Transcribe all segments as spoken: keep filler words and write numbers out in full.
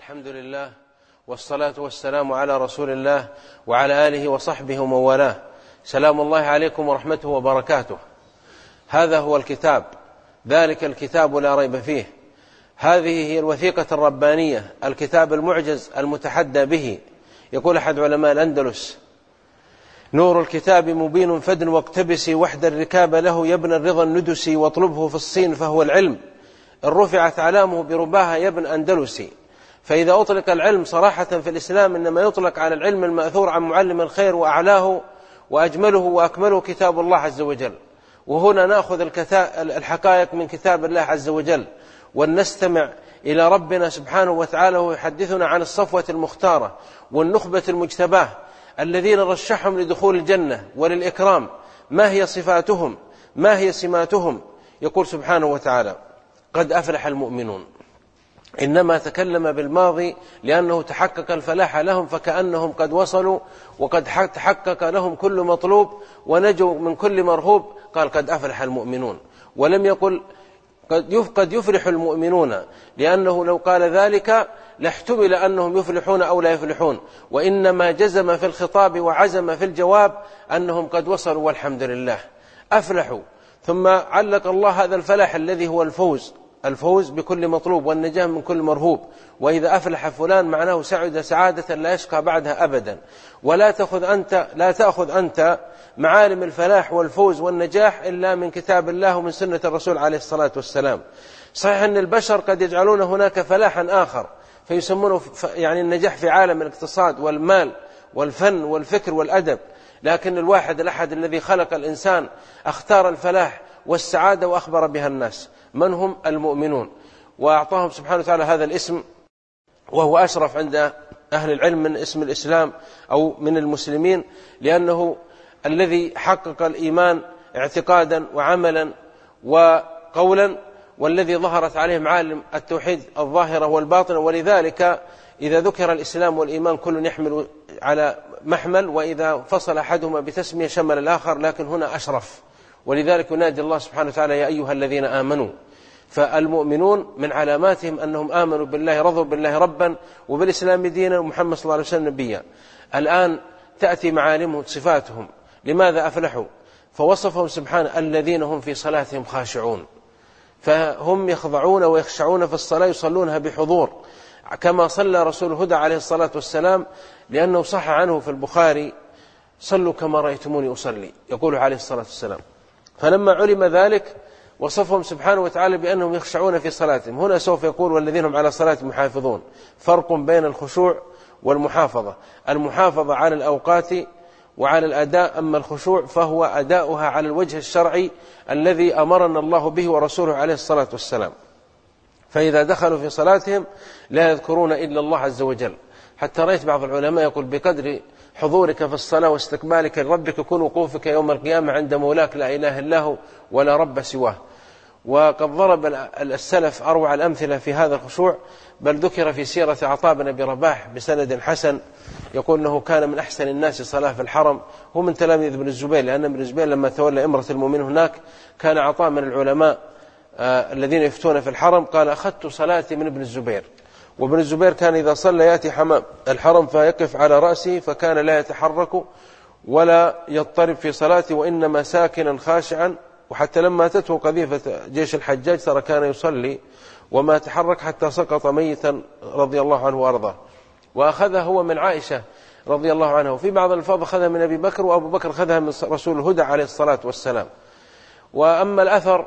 الحمد لله والصلاة والسلام على رسول الله وعلى آله وصحبه ومن والاه. سلام الله عليكم ورحمته وبركاته. هذا هو الكتاب، ذلك الكتاب لا ريب فيه. هذه هي الوثيقة الربانية، الكتاب المعجز المتحدى به. يقول أحد علماء الأندلس: نور الكتاب مبين فدن واقتبسي وحد الركاب له يا ابن الرضا الندسي واطلبه في الصين فهو العلم إن رفعت علامه برباها يا ابن أندلسي. فإذا أطلق العلم صراحة في الإسلام إنما يطلق على العلم المأثور عن معلم الخير، وأعلاه وأجمله وأكمله كتاب الله عز وجل. وهنا نأخذ الحقائق من كتاب الله عز وجل، ونستمع إلى ربنا سبحانه وتعالى ويحدثنا عن الصفوة المختارة والنخبة المجتباه الذين رشحهم لدخول الجنة وللإكرام. ما هي صفاتهم؟ ما هي سماتهم؟ يقول سبحانه وتعالى: قد أفلح المؤمنون. إنما تكلم بالماضي لأنه تحقق الفلاح لهم، فكأنهم قد وصلوا وقد تحقق لهم كل مطلوب ونجوا من كل مرهوب. قال: قد أفلح المؤمنون، ولم يقل قد يفلح المؤمنون، لأنه لو قال ذلك لاحتمل أنهم يفلحون أو لا يفلحون، وإنما جزم في الخطاب وعزم في الجواب أنهم قد وصلوا والحمد لله أفلحوا. ثم علق الله هذا الفلاح الذي هو الفوز، الفوز بكل مطلوب والنجاة من كل مرهوب. وإذا أفلح فلان معناه سعد سعادة لا يشقى بعدها أبدا. ولا تأخذ أنت لا تأخذ أنت معالم الفلاح والفوز والنجاح إلا من كتاب الله ومن سنة الرسول عليه الصلاة والسلام. صحيح أن البشر قد يجعلون هناك فلاحا آخر فيسمونه يعني النجاح في عالم الاقتصاد والمال والفن والفكر والأدب، لكن الواحد الأحد الذي خلق الإنسان اختار الفلاح والسعادة وأخبر بها الناس. من هم؟ المؤمنون. وأعطاهم سبحانه وتعالى هذا الاسم، وهو أشرف عند أهل العلم من اسم الإسلام أو من المسلمين، لأنه الذي حقق الإيمان اعتقادا وعملا وقولا، والذي ظهرت عليه معالم التوحيد الظاهرة والباطنة. ولذلك إذا ذكر الإسلام والإيمان كل يحمل على محمل، وإذا فصل أحدهما بتسمية شمل الآخر، لكن هنا أشرف. ولذلك ينادي الله سبحانه وتعالى: يا أيها الذين آمنوا. فالمؤمنون من علاماتهم أنهم آمنوا بالله، رضوا بالله ربا وبالإسلام دينا ومحمد صلى الله عليه وسلم نبيا. الآن تأتي معالمهم صفاتهم. لماذا أفلحوا؟ فوصفهم سبحانه: الذين هم في صلاتهم خاشعون. فهم يخضعون ويخشعون في الصلاة، يصلونها بحضور كما صلى رسول الهدى عليه الصلاة والسلام، لأنه صح عنه في البخاري: صلوا كما رأيتموني أصلي، يقول عليه الصلاة والسلام. فلما علم ذلك وصفهم سبحانه وتعالى بأنهم يخشعون في صلاتهم. هنا سوف يقول: والذين هم على صلاتهم محافظون. فرق بين الخشوع والمحافظة. المحافظة على الأوقات وعلى الأداء، أما الخشوع فهو أداؤها على الوجه الشرعي الذي أمرنا الله به ورسوله عليه الصلاة والسلام. فإذا دخلوا في صلاتهم لا يذكرون إلا الله عز وجل، حتى رأيت بعض العلماء يقول: بقدر حضورك في الصلاة واستقبالك لربك يكون وقوفك يوم القيامة عند مولاك لا إله إلا هو ولا رب سواه. وقد ضرب السلف أروع الأمثلة في هذا الخشوع، بل ذكر في سيرة عطاء بن أبي رباح بسند حسن، يقول أنه كان من أحسن الناس صلاة في الحرم. هو من تلاميذ ابن الزبير، لأن ابن الزبير لما تولى إمرة المؤمنين هناك كان عطاء من العلماء آه الذين يفتون في الحرم. قال: أخذت صلاتي من ابن الزبير. وابن الزبير كان إذا صلى يأتي حمام الحرم فيقف على رأسه، فكان لا يتحرك ولا يضطرب في صلاته، وإنما ساكنا خاشعا. وحتى لما أتته قذيفة جيش الحجاج ترى كان يصلي وما تحرك حتى سقط ميتا رضي الله عنه وأرضاه. وأخذها هو من عائشة رضي الله عنها، وفي بعض الألفاظ أخذها من أبي بكر، وأبو بكر أخذها من رسول الهدى عليه الصلاة والسلام. وأما الأثر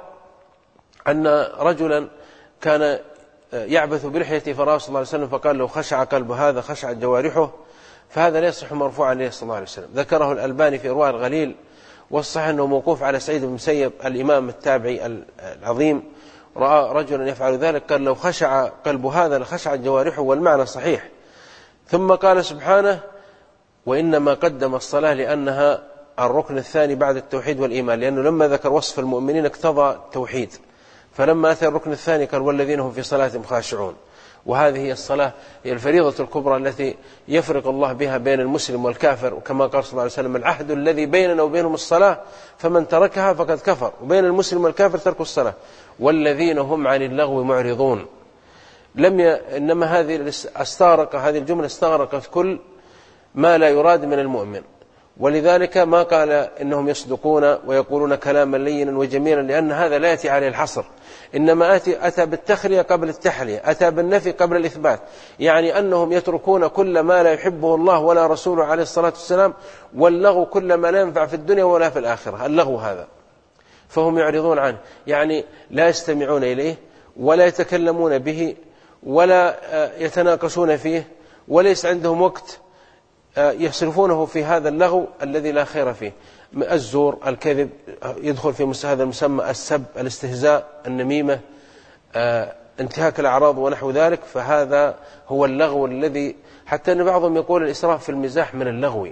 أن رجلا كان يعبث برحيته فرأى صلى الله عليه وسلم فقال: لو خشع قلب هذا خشعت جوارحه، فهذا لا يصح مرفوعا عليه صلى الله عليه وسلم. ذكره الألباني في إرواء الغليل، والصحيح أنه موقوف على سعيد بن المسيب الإمام التابعي العظيم. رأى رجلا يفعل ذلك قال: لو خشع قلب هذا لخشعت جوارحه، والمعنى صحيح. ثم قال سبحانه: وإنما قدم الصلاة لأنها الركن الثاني بعد التوحيد والإيمان، لأنه لما ذكر وصف المؤمنين اقتضى التوحيد، فلما أتى الركن الثاني قال: والذين هم في صلاتهم خاشعون. وهذه هي الصلاة، هي الفريضة الكبرى التي يفرق الله بها بين المسلم والكافر. وكما قال صلى الله عليه وسلم: العهد الذي بيننا وبينهم الصلاة، فمن تركها فقد كفر. وبين المسلم والكافر ترك الصلاة. والذين هم عن اللغو معرضون. لم ي... إنما هذه استغرق هذه الجملة استغرقت كل ما لا يراد من المؤمن، ولذلك ما قال إنهم يصدقون ويقولون كلاما لينا وجميلا، لأن هذا لا يأتي عليه الحصر، إنما أتي أتى بالتخلية قبل التحلية، أتى بالنفي قبل الإثبات، يعني أنهم يتركون كل ما لا يحبه الله ولا رسوله عليه الصلاة والسلام، واللغو كل ما لا ينفع في الدنيا ولا في الآخرة، اللغو هذا فهم يعرضون عنه، يعني لا يستمعون إليه ولا يتكلمون به ولا يتناقشون فيه، وليس عندهم وقت يصرفونه في هذا اللغو الذي لا خير فيه، الزور، الكذب، يدخل في هذا المسمى، السب، الاستهزاء، النميمة، انتهاك الأعراض ونحو ذلك، فهذا هو اللغو الذي حتى أن بعضهم يقول الإسراف في المزاح من اللغو،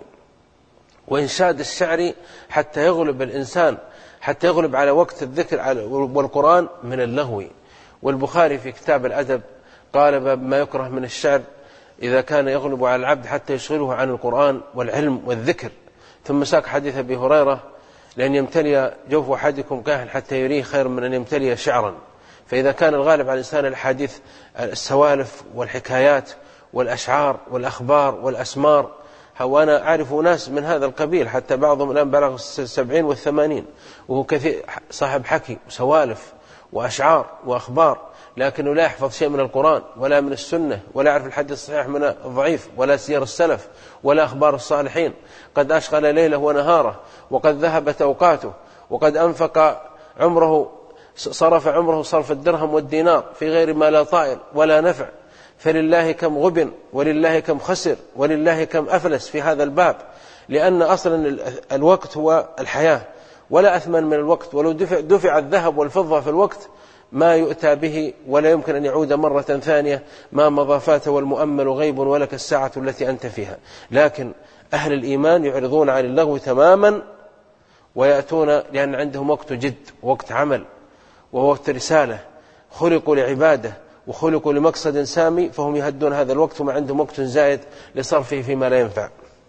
وإنشاد الشعر حتى يغلب الإنسان، حتى يغلب على وقت الذكر والقرآن من اللغو. والبخاري في كتاب الأدب قال باب ما يكره من الشعر إذا كان يغلب على العبد حتى يشغله عن القرآن والعلم والذكر. ثم ساق حديث أبي هريرة لأن يمتلي جوف أحدكم كاهن حتى يريه خير من أن يمتلي شعرا. فإذا كان الغالب على الإنسان الحديث السوالف والحكايات والأشعار والأخبار والأسمار، وأنا أعرف ناس من هذا القبيل حتى بعضهم الآن بلغ السبعين والثمانين وهو كثير صاحب حكي وسوالف وأشعار وأخبار، لكنه لا يحفظ شيء من القرآن ولا من السنة، ولا يعرف الحديث الصحيح من الضعيف، ولا سير السلف ولا أخبار الصالحين. قد أشغل ليله ونهاره، وقد ذهبت أوقاته، وقد أنفق عمره، صرف عمره صرف الدرهم والدينار في غير ما لا طائل ولا نفع. فلله كم غبن، ولله كم خسر، ولله كم أفلس في هذا الباب، لأن أصلا الوقت هو الحياة، ولا أثمن من الوقت، ولو دفع, دفع الذهب والفضة في الوقت ما يؤتى به، ولا يمكن أن يعود مرة ثانية، ما مضى فات والمؤمل غيب ولك الساعة التي أنت فيها. لكن أهل الإيمان يعرضون عن اللغو تماما ويأتون، لأن عندهم وقت جد، وقت عمل، ووقت رسالة، خلقوا لعبادة وخلقوا لمقصد سامي، فهم يهدون هذا الوقت وما عندهم وقت زائد لصرفه فيما لا ينفع.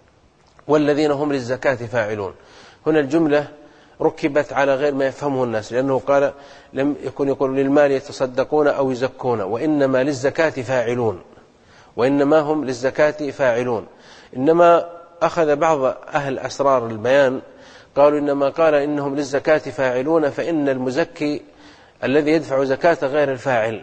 والذين هم للزكاة فاعلون، هنا الجملة ركبت على غير ما يفهمه الناس، لأنه قال لم يكن يقول للمال يتصدقون أو يزكون، وإنما للزكاة فاعلون، وإنما هم للزكاة فاعلون. إنما أخذ بعض أهل أسرار البيان قالوا إنما قال إنهم للزكاة فاعلون، فإن المزكي الذي يدفع زكاة غير الفاعل،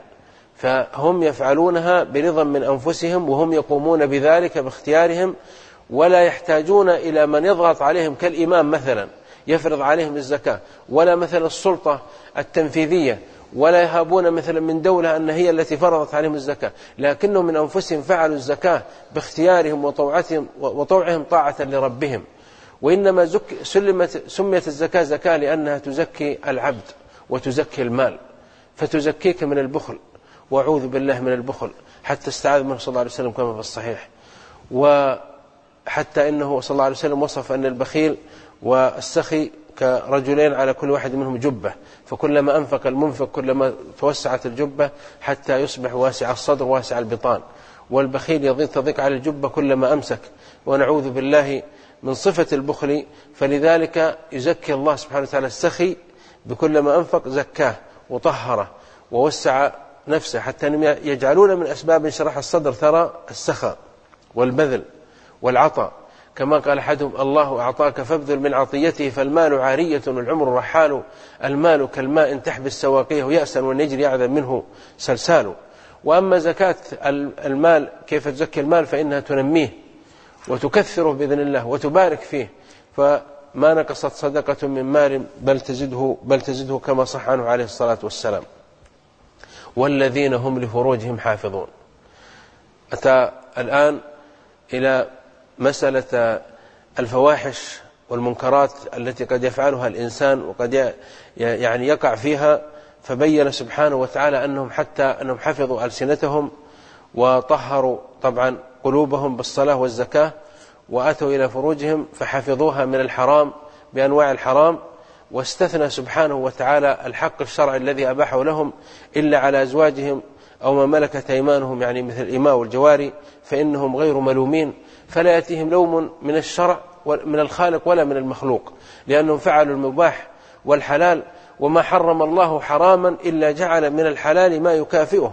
فهم يفعلونها برضا من أنفسهم، وهم يقومون بذلك باختيارهم، ولا يحتاجون إلى من يضغط عليهم كالإمام مثلا يفرض عليهم الزكاة، ولا مثلا السلطة التنفيذية، ولا يهابون مثلا من دولة أن هي التي فرضت عليهم الزكاة، لكنهم من أنفسهم فعلوا الزكاة باختيارهم وطوعتهم وطوعهم طاعة لربهم. وإنما زك سلمت سميت الزكاة زكاة لأنها تزكي العبد وتزكي المال، فتزكيك من البخل، وأعوذ بالله من البخل، حتى استعاذ منه صلى الله عليه وسلم كما في الصحيح. وحتى إنه صلى الله عليه وسلم وصف أن البخيل والسخي كرجلين على كل واحد منهم جبة، فكلما أنفق المنفق كلما توسعت الجبة حتى يصبح واسع الصدر واسع البطان، والبخيل يضيق تضيق على الجبة كلما أمسك، ونعوذ بالله من صفة البخل. فلذلك يزكي الله سبحانه وتعالى السخي بكلما أنفق زكاه وطهره ووسع نفسه، حتى يجعلون من أسباب انشراح الصدر ترى السخاء والبذل والعطاء، كما قال أحدهم الله أعطاك فابذل من عطيته، فالمال عارية والعمر رحال، المال كالماء تحبس سواقيه يأسا والنجر يعذب منه سلسال. وأما زكاة المال كيف تزكي المال، فإنها تنميه وتكثره بإذن الله وتبارك فيه، فما نقصت صدقة من مال بل تزده, بل تزده كما صح عنه عليه الصلاة والسلام. والذين هم لفروجهم حافظون. أتى الآن إلى مسألة الفواحش والمنكرات التي قد يفعلها الإنسان وقد يعني يقع فيها، فبين سبحانه وتعالى أنهم حتى أنهم حفظوا ألسنتهم وطهروا طبعا قلوبهم بالصلاة والزكاة، وأتوا إلى فروجهم فحفظوها من الحرام بأنواع الحرام، واستثنى سبحانه وتعالى الحق الشرعي الذي أباحه لهم إلا على أزواجهم أو ما ملكت أيمانهم، يعني مثل الإماء والجواري، فإنهم غير ملومين، فلا يأتيهم لوم من الشرع من الخالق ولا من المخلوق، لأنهم فعلوا المباح والحلال، وما حرم الله حراما إلا جعل من الحلال ما يكافئه،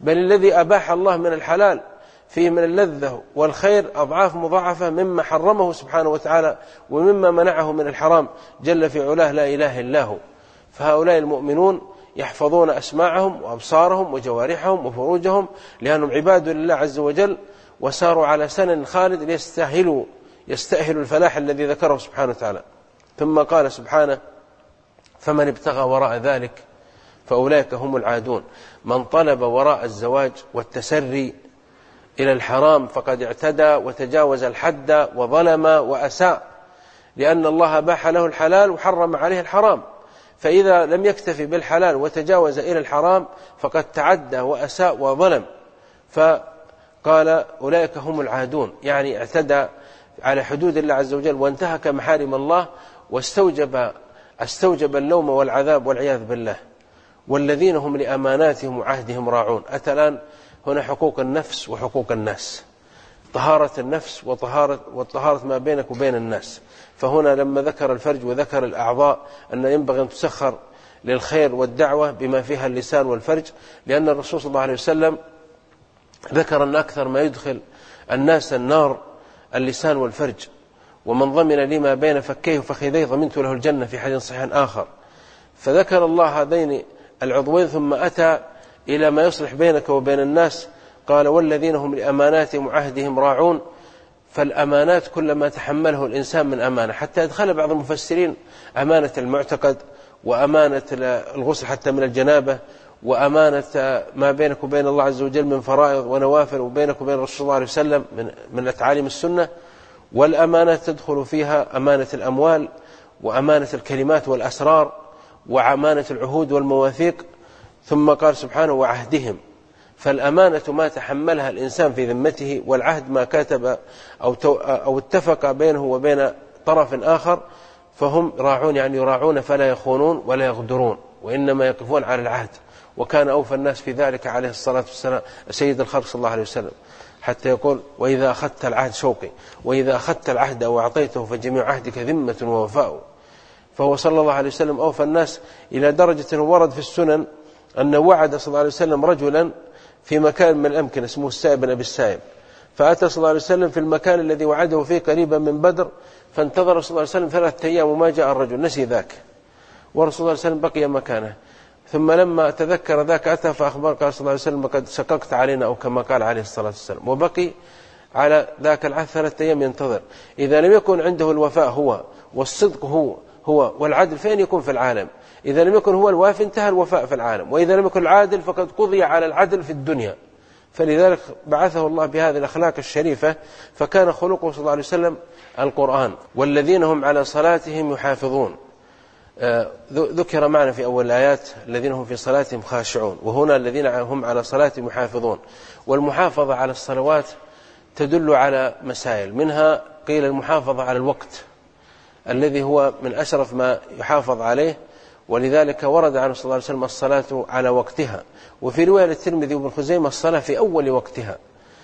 بل الذي أباح الله من الحلال فيه من اللذة والخير أضعاف مضاعفة مما حرمه سبحانه وتعالى ومما منعه من الحرام جل في علاه لا إله إلا هو. فهؤلاء المؤمنون يحفظون أسماعهم وأبصارهم وجوارحهم وفروجهم لأنهم عباد لله عز وجل، وساروا على سنن خالد ليستأهلوا يستأهلوا الفلاح الذي ذكره سبحانه وتعالى. ثم قال سبحانه: فمن ابتغى وراء ذلك فأولئك هم العادون. من طلب وراء الزواج والتسري إلى الحرام فقد اعتدى وتجاوز الحد وظلم وأساء، لأن الله أباح له الحلال وحرم عليه الحرام، فإذا لم يكتفي بالحلال وتجاوز إلى الحرام فقد تعدى وأساء وظلم. فقال: أولئك هم العادون، يعني اعتدى على حدود الله عز وجل وانتهك محارم الله واستوجب استوجب اللوم والعذاب والعياذ بالله. والذين هم لأماناتهم وعهدهم راعون. أتى الآن هنا حقوق النفس وحقوق الناس، طهارة النفس وطهارة, وطهارة ما بينك وبين الناس. فهنا لما ذكر الفرج وذكر الأعضاء أن ينبغي أن تسخر للخير والدعوة بما فيها اللسان والفرج، لأن الرسول صلى الله عليه وسلم ذكر أن أكثر ما يدخل الناس النار اللسان والفرج، ومن ضمن لي ما بين فكيه وفخذيه ضمنت له الجنة في حديث صحيح آخر. فذكر الله هذين العضوين ثم أتى إلى ما يصلح بينك وبين الناس، قال: والذين هم لأماناتهم وعهدهم راعون. فالأمانات كل ما تحمله الإنسان من أمانة، حتى يدخل بعض المفسرين أمانة المعتقد وأمانة الغسل حتى من الجنابة وأمانة ما بينك وبين الله عز وجل من فرائض ونوافل وبينك وبين الرسول صلى الله عليه وسلم من, من تعاليم السنة. والأمانة تدخل فيها أمانة الأموال وأمانة الكلمات والأسرار وأمانة العهود والمواثيق. ثم قال سبحانه: وعهدهم. فالأمانة ما تحملها الإنسان في ذمته، والعهد ما كتب أو, أو اتفق بينه وبين طرف آخر، فهم راعون، يعني يراعون فلا يخونون ولا يغدرون، وإنما يقفون على العهد. وكان أوفى الناس في ذلك عليه الصلاة والسلام سيد الخلق صلى الله عليه وسلم، حتى يقول: وإذا أخذت العهد شوقي، وإذا أخذت العهد وأعطيته فجميع عهدك ذمة ووفاء. فهو صلى الله عليه وسلم أوفى الناس إلى درجة ورد في السنن أنه وعد صلى الله عليه وسلم رجلا في مكان من الأمكنة اسمه السائب بن أبي السائب، فأتى صلى الله عليه وسلم في المكان الذي وعده فيه قريبا من بدر، فانتظر صلى الله عليه وسلم ثلاثة أيام وما جاء الرجل، نسي ذاك، ورسول الله صلى الله عليه وسلم بقي مكانه. ثم لما تذكر ذاك أتى فأخبر، قال صلى الله عليه وسلم: قد شققت علينا، أو كما قال عليه الصلاة والسلام. وبقي على ذاك العهد ثلاثة أيام ينتظر. إذا لم يكن عنده الوفاء هو والصدق هو هو والعدل، فين يكون في العالم؟ إذا لم يكن هو الوافي انتهى الوفاء في العالم، وإذا لم يكن العادل فقد قضي على العدل في الدنيا. فلذلك بعثه الله بهذه الأخلاق الشريفة، فكان خلقه صلى الله عليه وسلم القرآن. والذين هم على صلاتهم يحافظون، ذكر معنا في أول الآيات الذين هم في صلاتهم خاشعون، وهنا الذين هم على صلاتهم يحافظون. والمحافظة على الصلوات تدل على مسائل، منها قيل المحافظة على الوقت الذي هو من أشرف ما يحافظ عليه، ولذلك ورد عنه صلى الله عليه وسلم الصلاة على وقتها. وفي رواية الترمذي وابن خزيمة الصلاة في أول وقتها.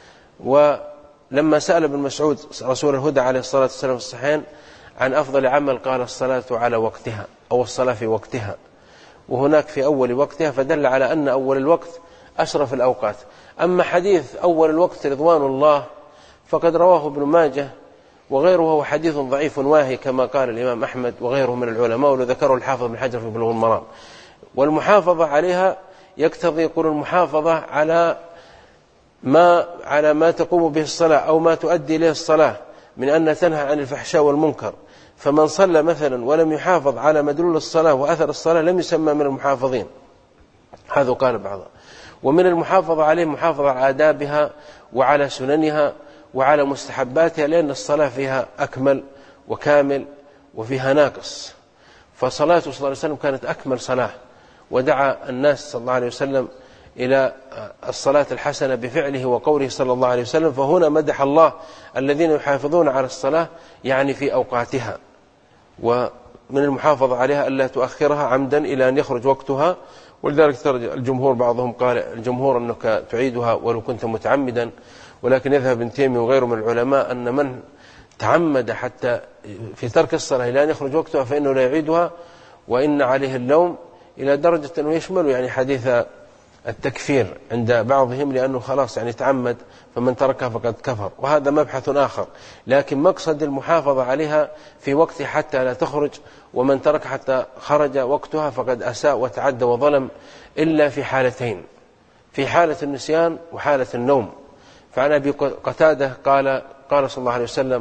ولما سأل ابن مسعود رسول الهدى عليه الصلاة والسلام في الصحيحين عن أفضل عمل، قال: الصلاة على وقتها، أو الصلاة في وقتها، وهناك في أول وقتها، فدل على أن أول الوقت أشرف الأوقات. أما حديث أول الوقت رضوان الله فقد رواه ابن ماجه وغيره، هو حديث ضعيف واهي كما قال الإمام أحمد وغيره من العلماء، وذكره الحافظ بن حجر في بلوغ المرام. والمحافظة عليها يقتضي يقول المحافظة على ما على ما تقوم به الصلاة أو ما تؤدي إليه الصلاة من أن تنهى عن الفحشاء والمنكر. فمن صلى مثلا ولم يحافظ على مدلول الصلاة وأثر الصلاة لم يسمى من المحافظين، هذا قال بعضها. ومن المحافظة عليه محافظة على آدابها وعلى سننها وعلى مستحباتها، لأن الصلاة فيها أكمل وكامل وفيها ناقص. فصلاته صلى الله عليه وسلم كانت أكمل صلاة، ودعا الناس صلى الله عليه وسلم إلى الصلاة الحسنة بفعله وقوله صلى الله عليه وسلم. فهنا مدح الله الذين يحافظون على الصلاة يعني في أوقاتها، ومن المحافظة عليها ألا تؤخرها عمدا إلى أن يخرج وقتها. ولذلك ترجع الجمهور، بعضهم قال الجمهور أنك تعيدها ولو كنت متعمدا، ولكن يذهب ابن تيمية وغيره من العلماء أن من تعمد حتى في ترك الصلاة إلى أن يخرج وقتها فإنه لا يعيدها، وإن عليه اللوم، إلى درجة أنه يشمل يعني حديث التكفير عند بعضهم لأنه خلاص يعني تعمد فمن تركها فقد كفر، وهذا مبحث آخر، لكن مقصد المحافظة عليها في وقتها حتى لا تخرج، ومن ترك حتى خرج وقتها فقد أساء وتعدى وظلم، إلا في حالتين، في حالة النسيان وحالة النوم. فعن أبي قتادة قال قال صلى الله عليه وسلم: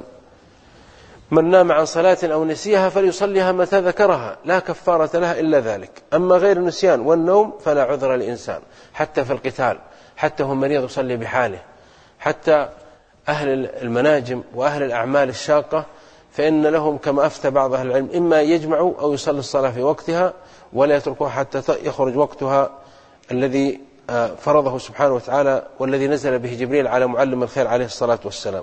من نام عن صلاة أو نسيها فليصليها متى ذكرها لا كفارة لها إلا ذلك. أما غير النسيان والنوم فلا عذر للإنسان، حتى في القتال، حتى هو مريض يصلي بحاله، حتى أهل المناجم وأهل الأعمال الشاقة فإن لهم كما أفتى بعض أهل العلم إما يجمعوا أو يصلي الصلاة في وقتها ولا يتركوها حتى يخرج وقتها الذي فرضه سبحانه وتعالى والذي نزل به جبريل على معلم الخير عليه الصلاة والسلام.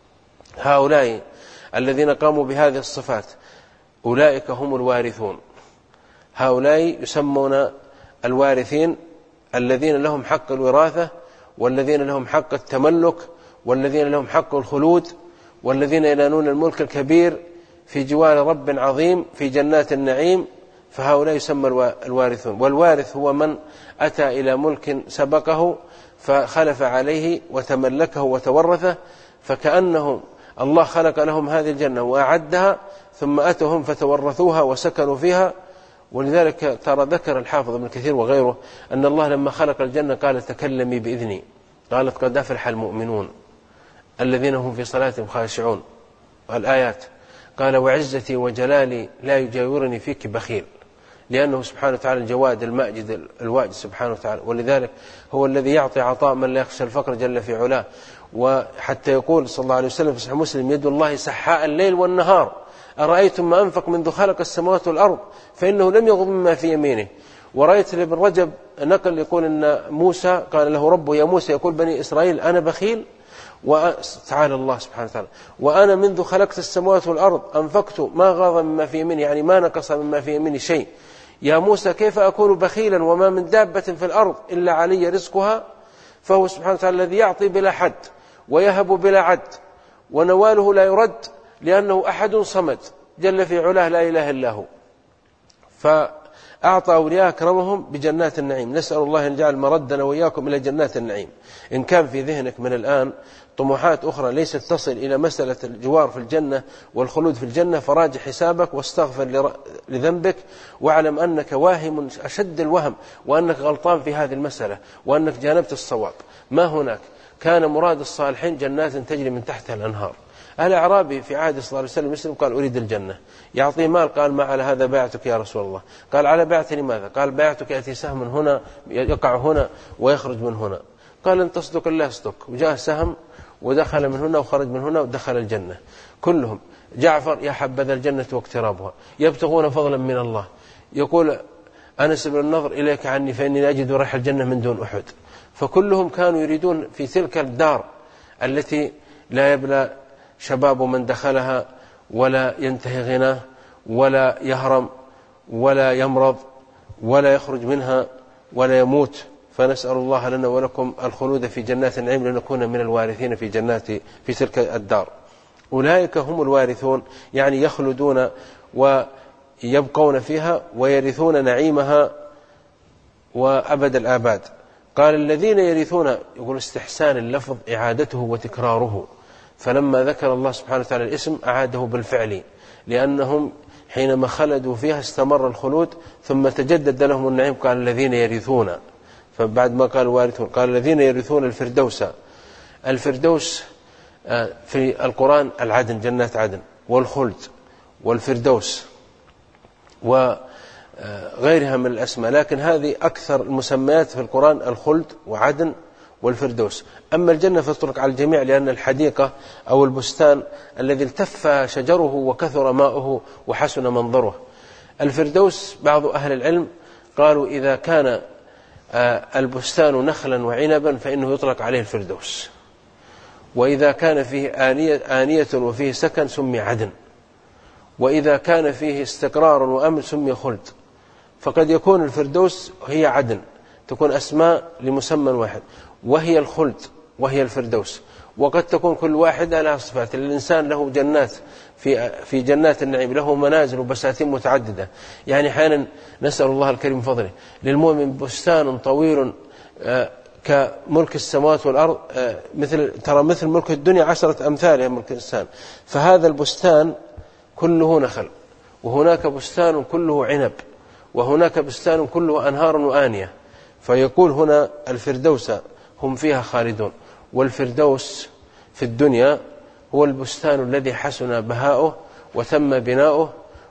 هؤلاء الذين قاموا بهذه الصفات أولئك هم الوارثون، هؤلاء يسمون الوارثين، الذين لهم حق الوراثة، والذين لهم حق التملك، والذين لهم حق الخلود، والذين ينالون الملك الكبير في جوار رب عظيم في جنات النعيم، فهؤلاء يسمى الوارثون. والوارث هو من أتى إلى ملك سبقه فخلف عليه وتملكه وتورثه، فكأنهم الله خلق لهم هذه الجنة وأعدها ثم أتهم فتورثوها وسكنوا فيها. ولذلك ترى ذكر الحافظ ابن كثير وغيره أن الله لما خلق الجنة قال: تكلمي بإذني، قالت: قد أفلح المؤمنون الذين هم في صلاتهم خاشعون، والآيات قال: وعزتي وجلالي لا يجاورني فيك بخيل، لأنه سبحانه وتعالى الجواد الماجد الواجد سبحانه وتعالى، ولذلك هو الذي يعطي عطاء من لا يخشى الفقر جل في علاه. وحتى يقول صلى الله عليه وسلم في صحيح مسلم: يد الله سحاء الليل والنهار، أرأيتم ما أنفق منذ خلق السماوات والأرض فإنه لم يغض مما في يمينه. ورأيت لابن رجب نقل يقول أن موسى قال له ربه: يا موسى، يقول بني إسرائيل: أنا بخيل؟ وتعالى الله سبحانه وتعالى: وأنا منذ خلقت السماوات والأرض أنفقت ما غاض مما في يميني، يعني ما نقص مما في يميني شيء. يا موسى كيف أكون بخيلا وما من دابة في الأرض إلا علي رزقها؟ فهو سبحانه وتعالى الذي يعطي بلا حد ويهب بلا عد، ونواله لا يرد، لأنه أحد صمد جل في علاه لا إله إلا هو. فأعطى أولياء أكرمهم بجنات النعيم. نسأل الله أن يجعل مردنا وإياكم إلى جنات النعيم. إن كان في ذهنك من الآن طموحات أخرى ليست تصل إلى مسألة الجوار في الجنة والخلود في الجنة، فراجع حسابك واستغفر لذنبك، واعلم أنك واهم أشد الوهم، وأنك غلطان في هذه المسألة، وأنك جانبت الصواب. ما هناك كان مراد الصالحين جنات تجري من تحتها الأنهار. الأعرابي في عهد صلى الله عليه وسلم مسلم قال: أريد الجنة. يعطيه مال، قال: ما على هذا بايعتك يا رسول الله. قال: على بايعتي لماذا؟ قال: بايعتك يأتي سهم هنا يقع هنا ويخرج من هنا. قال: إن تصدق الله يصدق. وجاء سهم ودخل من هنا وخرج من هنا ودخل الجنة كلهم. جعفر: يا حبذا الجنة واقترابها، يبتغون فضلا من الله. يقول أنس بن النضر: إليك عني فإني أجد ريح الجنة من دون أحد. فكلهم كانوا يريدون في تلك الدار التي لا يبلى شباب من دخلها ولا ينتهي غناه ولا يهرم ولا يمرض ولا يخرج منها ولا يموت. فنسأل الله لنا ولكم الخلود في جنات النعيم لنكون من الوارثين في جنات في تلك الدار. أولئك هم الوارثون، يعني يخلدون ويبقون فيها ويرثون نعيمها وأبد الآباد. قال: الذين يرثون، يقول استحسان اللفظ إعادته وتكراره، فلما ذكر الله سبحانه وتعالى الاسم أعاده بالفعل، لأنهم حينما خلدوا فيها استمر الخلود ثم تجدد لهم النعيم. قال: الذين يرثون، فبعد ما قال وارثون قال: الذين يرثون الفردوس. الفردوس في القرآن العدن، جنات عدن والخلد والفردوس وغيرها من الأسماء، لكن هذه أكثر المسميات في القرآن: الخلد وعدن والفردوس. أما الجنة فتطلق على الجميع، لأن الحديقة أو البستان الذي التف شجره وكثر ماؤه وحسن منظره. الفردوس بعض أهل العلم قالوا: إذا كان البستان نخلا وعنبا فإنه يطلق عليه الفردوس، وإذا كان فيه آنية, آنية وفيه سكن سمي عدن، وإذا كان فيه استقرار وأمن سمي خلد. فقد يكون الفردوس هي عدن، تكون أسماء لمسمى واحد، وهي الخلد وهي الفردوس. وقد تكون كل واحدة لها صفات. الإنسان له جنات في في جنات النعيم، له منازل وبساتين متعددة. يعني حينا نسأل الله الكريم فضله للمؤمن بستان طويل كملك السماوات والأرض، مثل ترى مثل ملك الدنيا عشرة أمثالها ملك الإنسان. فهذا البستان كله نخل، وهناك بستان كله عنب، وهناك بستان كله أنهار وآنية. فيقول هنا الفردوس هم فيها خالدون. والفردوس في الدنيا هو البستان الذي حسن بهاؤه وتم بناؤه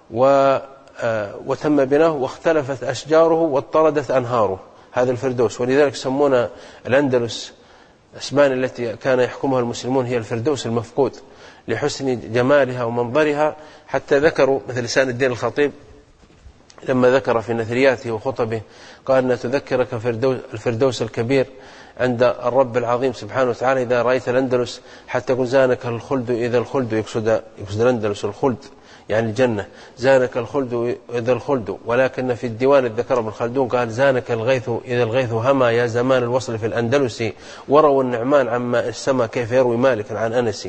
وتم بناؤه واختلفت أشجاره واضطردت أنهاره، هذا الفردوس. ولذلك سمونا الأندلس، أسبان التي كان يحكمها المسلمون، هي الفردوس المفقود لحسن جمالها ومنظرها. حتى ذكروا مثل لسان الدين الخطيب لما ذكر في نثرياته وخطبه قال أن تذكرك الفردوس الكبير عند الرب العظيم سبحانه وتعالى إذا رأيت الأندلس، حتى يقول زانك الخلد إذا الخلد، يقصد يقصد الأندلس الخلد يعني الجنة، زانك الخلد إذا الخلد. ولكن في الديوان الذكر ابن خلدون قال زانك الغيث إذا الغيث هما، يا زمان الوصل في الأندلس، وروا النعمان عما السما كيف يروي مالك عن أنس.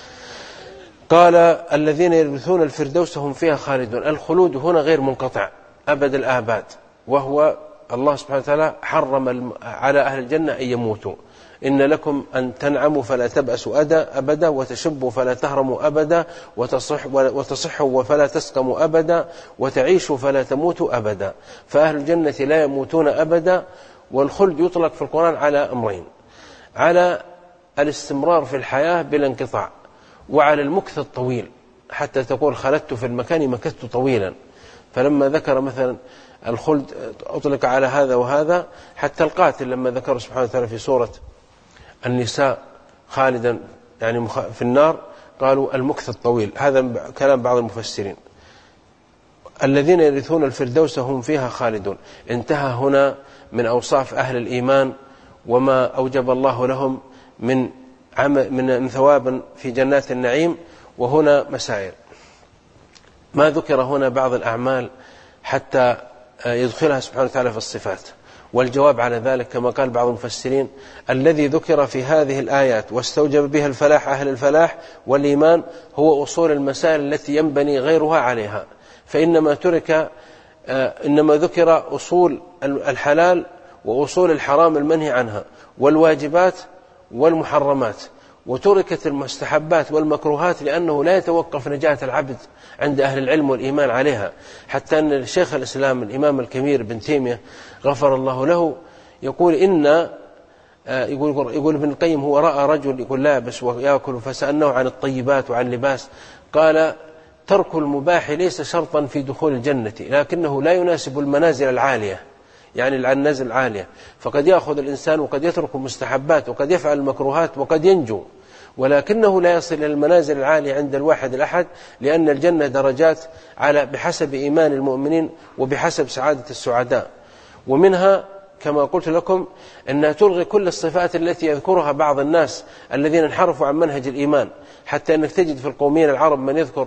قال الذين يرثون الفردوس هم فيها خالدون. الخلود هنا غير منقطع أبد الآباد، وهو الله سبحانه وتعالى حرم على أهل الجنة أن يموتوا. إن لكم أن تنعموا فلا تبأسوا أبدا، وتشبوا فلا تهرموا أبدا، وتصح وتصحوا فلا تسقموا أبدا، وتعيشوا فلا تموتوا أبدا. فأهل الجنة لا يموتون أبدا. والخلد يطلق في القرآن على أمرين: على الاستمرار في الحياة بلا انقطاع، وعلى المكث الطويل، حتى تقول خلدت في المكان مكثت طويلا. فلما ذكر مثلا الخلد أطلق على هذا وهذا. حتى القاتل لما ذكر سبحانه وتعالى في سورة النساء خالدا يعني في النار قالوا المكث الطويل. هذا كلام بعض المفسرين. الذين يرثون الفردوس هم فيها خالدون. انتهى هنا من أوصاف أهل الإيمان وما أوجب الله لهم من من ثواب في جنات النعيم. وهنا مسائل. ما ذكر هنا بعض الأعمال حتى يدخلها سبحانه وتعالى في الصفات، والجواب على ذلك كما قال بعض المفسرين: الذي ذكر في هذه الآيات واستوجب بها الفلاح أهل الفلاح والإيمان هو أصول المسائل التي ينبني غيرها عليها. فإنما ترك إنما ذكر أصول الحلال وأصول الحرام المنهي عنها والواجبات والمحرمات، وتركت المستحبات والمكروهات، لأنه لا يتوقف نجاة العبد عند أهل العلم والإيمان عليها. حتى أن الشيخ الإسلام الإمام الكبير ابن تيمية غفر الله له يقول إن يقول, يقول ابن القيم هو رأى رجل يقول لابس ويأكل فسألناه عن الطيبات وعن اللباس قال: ترك المباح ليس شرطا في دخول الجنة، لكنه لا يناسب المنازل العالية، يعني النزل العالية. فقد يأخذ الإنسان وقد يترك المستحبات وقد يفعل المكروهات وقد ينجو، ولكنه لا يصل إلى المنازل العالية عند الواحد الأحد، لأن الجنة درجات على بحسب إيمان المؤمنين وبحسب سعادة السعداء. ومنها كما قلت لكم أنها تلغي كل الصفات التي يذكرها بعض الناس الذين انحرفوا عن منهج الإيمان، حتى أنك تجد في القوميين العرب من يذكر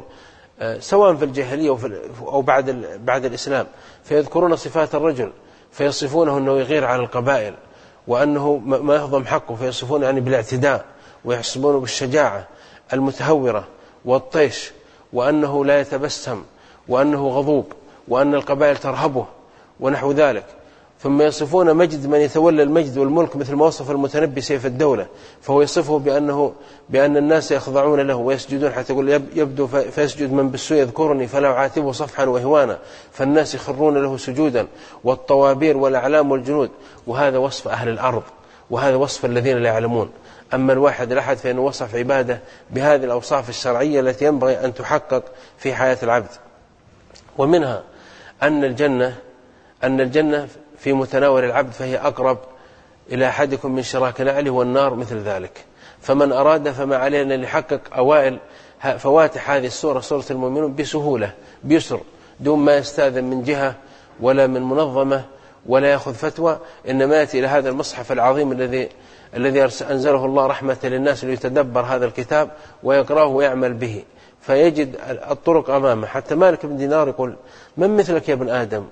سواء في الجاهلية أو بعد بعد الإسلام فيذكرون صفات الرجل فيصفونه أنه يغير على القبائل وأنه ما يهضم حقه، فيصفونه يعني بالاعتداء، ويحسبونه بالشجاعة المتهورة والطيش، وأنه لا يتبسم، وأنه غضوب، وأن القبائل ترهبه ونحو ذلك. ثم يصفون مجد من يتولى المجد والملك مثل ما وصف المتنبي سيف الدولة، فهو يصفه بأنه بأن الناس يخضعون له ويسجدون، حتى يقول يبدو فيسجد من بالسوء يذكرني فلا أعاتبه صفحا وهوانا، فالناس يخرون له سجودا، والطوابير والأعلام والجنود. وهذا وصف أهل الأرض، وهذا وصف الذين لا يعلمون. أما الواحد الأحد فإنه وصف عباده بهذه الأوصاف الشرعية التي ينبغي أن تحقق في حياة العبد. ومنها أن الجنة أن الجنة في متناول العبد، فهي أقرب إلى أحدكم من شراك نعله، والنار مثل ذلك. فمن أراد فما علينا أن يحقق أوائل فواتح هذه السورة سورة المؤمنون بسهولة بيسر، دون ما يستاذن من جهة ولا من منظمة ولا يأخذ فتوى، إنما يأتي إلى هذا المصحف العظيم الذي الذي أنزله الله رحمة للناس ليتدبر هذا الكتاب ويقرأه ويعمل به، فيجد الطرق أمامه. حتى مالك بن دينار يقول: من مثلك يا ابن آدم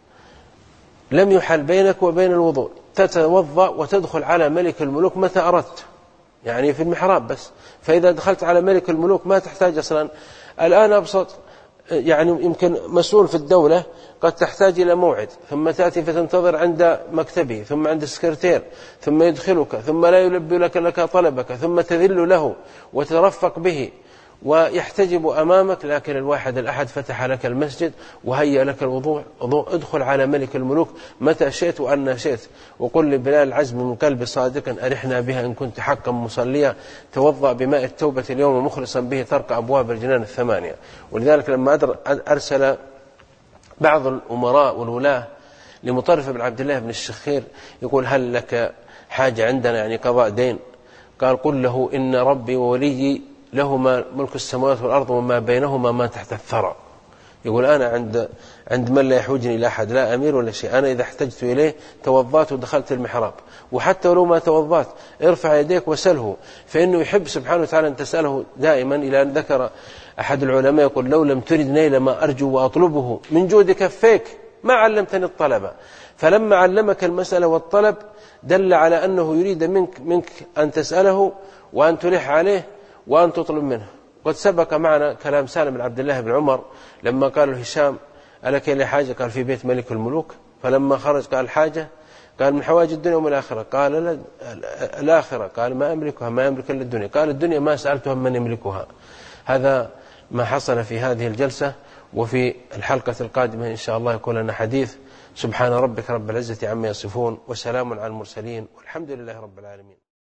لم يحل بينك وبين الوضوء، تتوضأ وتدخل على ملك الملوك متى أردت، يعني في المحراب بس، فإذا دخلت على ملك الملوك ما تحتاج أصلا الآن أبسط يعني يمكن مسؤول في الدولة قد تحتاج إلى موعد، ثم تأتي فتنتظر عند مكتبه، ثم عند السكرتير، ثم يدخلك، ثم لا يلبي لك لك طلبك، ثم تذل له وترفق به ويحتجب أمامك. لكن الواحد الأحد فتح لك المسجد وهيأ لك الوضوء، ادخل على ملك الملوك متى شئت وأن شئت، وقل لبلال العزم من قلب صادق أرحنا بها إن كنت حقا مصليا، توضأ بماء التوبة اليوم مخلصا به ترك أبواب الجنان الثمانية. ولذلك لما أرسل بعض الأمراء والولاة لمطرف بن عبد الله بن الشخير يقول هل لك حاجة عندنا يعني قضاء دين؟ قال قل له إن ربي ووليي لهما ملك السماوات والأرض وما بينهما ما تحت الثرى. يقول أنا عند عند من لا يحوجني إلى أحد، لا أمير ولا شيء، أنا إذا احتجت إليه توضأت ودخلت المحراب، وحتى ولو ما توضأت ارفع يديك وسله، فإنه يحب سبحانه وتعالى أن تسأله دائما. إلى أن ذكر أحد العلماء يقول لو لم ترد نيل ما أرجو وأطلبه من جود كفيك ما علمتني الطلب. فلما علمك المسألة والطلب دل على أنه يريد منك, منك أن تسأله وأن تلح عليه وأن تطلب منه. قد سبق معنا كلام سالم بن عبد الله بن عمر لما قال له هشام ألك إلى حاجة؟ قال في بيت ملك الملوك. فلما خرج قال حاجة؟ قال من حواج الدنيا ومن الآخرة. قال لا الآخرة. قال ما أملكها، ما يملك إلا الدنيا. قال الدنيا ما سألتها من يملكها. هذا ما حصل في هذه الجلسة. وفي الحلقة القادمة إن شاء الله يكون لنا حديث. سبحان ربك رب العزة عما يصفون وسلام على المرسلين والحمد لله رب العالمين.